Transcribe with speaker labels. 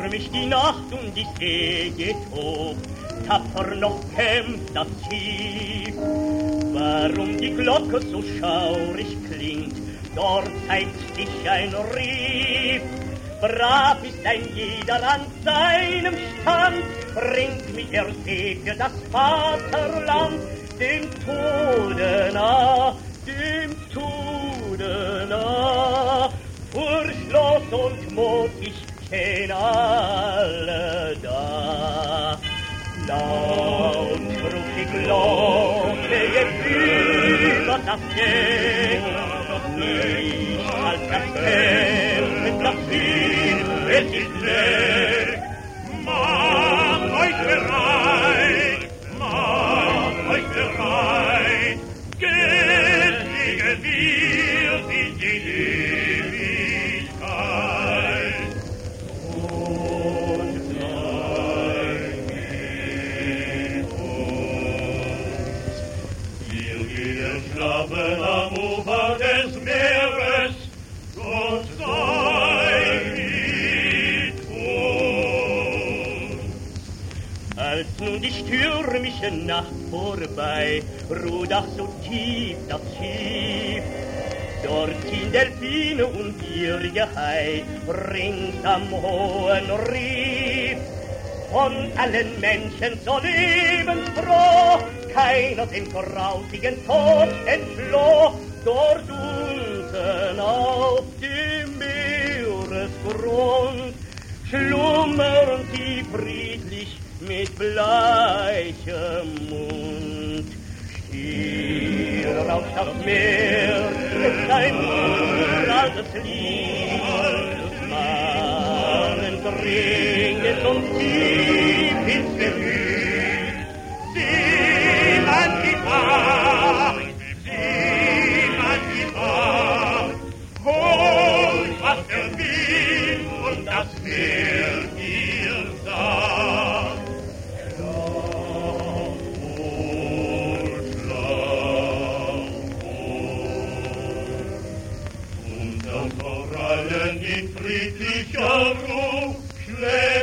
Speaker 1: stürmisch die Nacht und die See geht hoch, tapfer noch kämpft das Schiff. Warum die Glocke so schaurig klingt, dort zeigt sich ein Riff. Brav ist ein jeder an seinem Stand, bringt mich er See für das Vaterland, dem Tode nah, dem Tode nah. Furchtlos und mutig stehen alle da. Laut ruft die Glocke über das Deck, nicht als das Kämpfen das Schiff, es ist weg. Macht euch bereit, Geldlinge, wir sind die Ewigkeit. Und sei mit uns. Wir gehen schlafen am Ufer des Meeres, Gott sei mit uns. Als nun die stürmische Nacht vorbei, ruht ach so tief das Schiff. Dort ziehen Delfine und ihr Hai rings am hohen Riff. Von allen Menschen so lebensfroh, keiner dem grausigen Tod entfloh. Dort unten auf dem Meeresgrund schlummern sie friedlich mit bleichem Mund. Still rauscht das Meer, sein uraltes Lied. Mahnen dringend und tief ins Gemüt. Seemann gibt Acht, Seemann gibt Acht. Holt, was der Wind und das Meer dir sagt. In friedlicher Ruhe schläft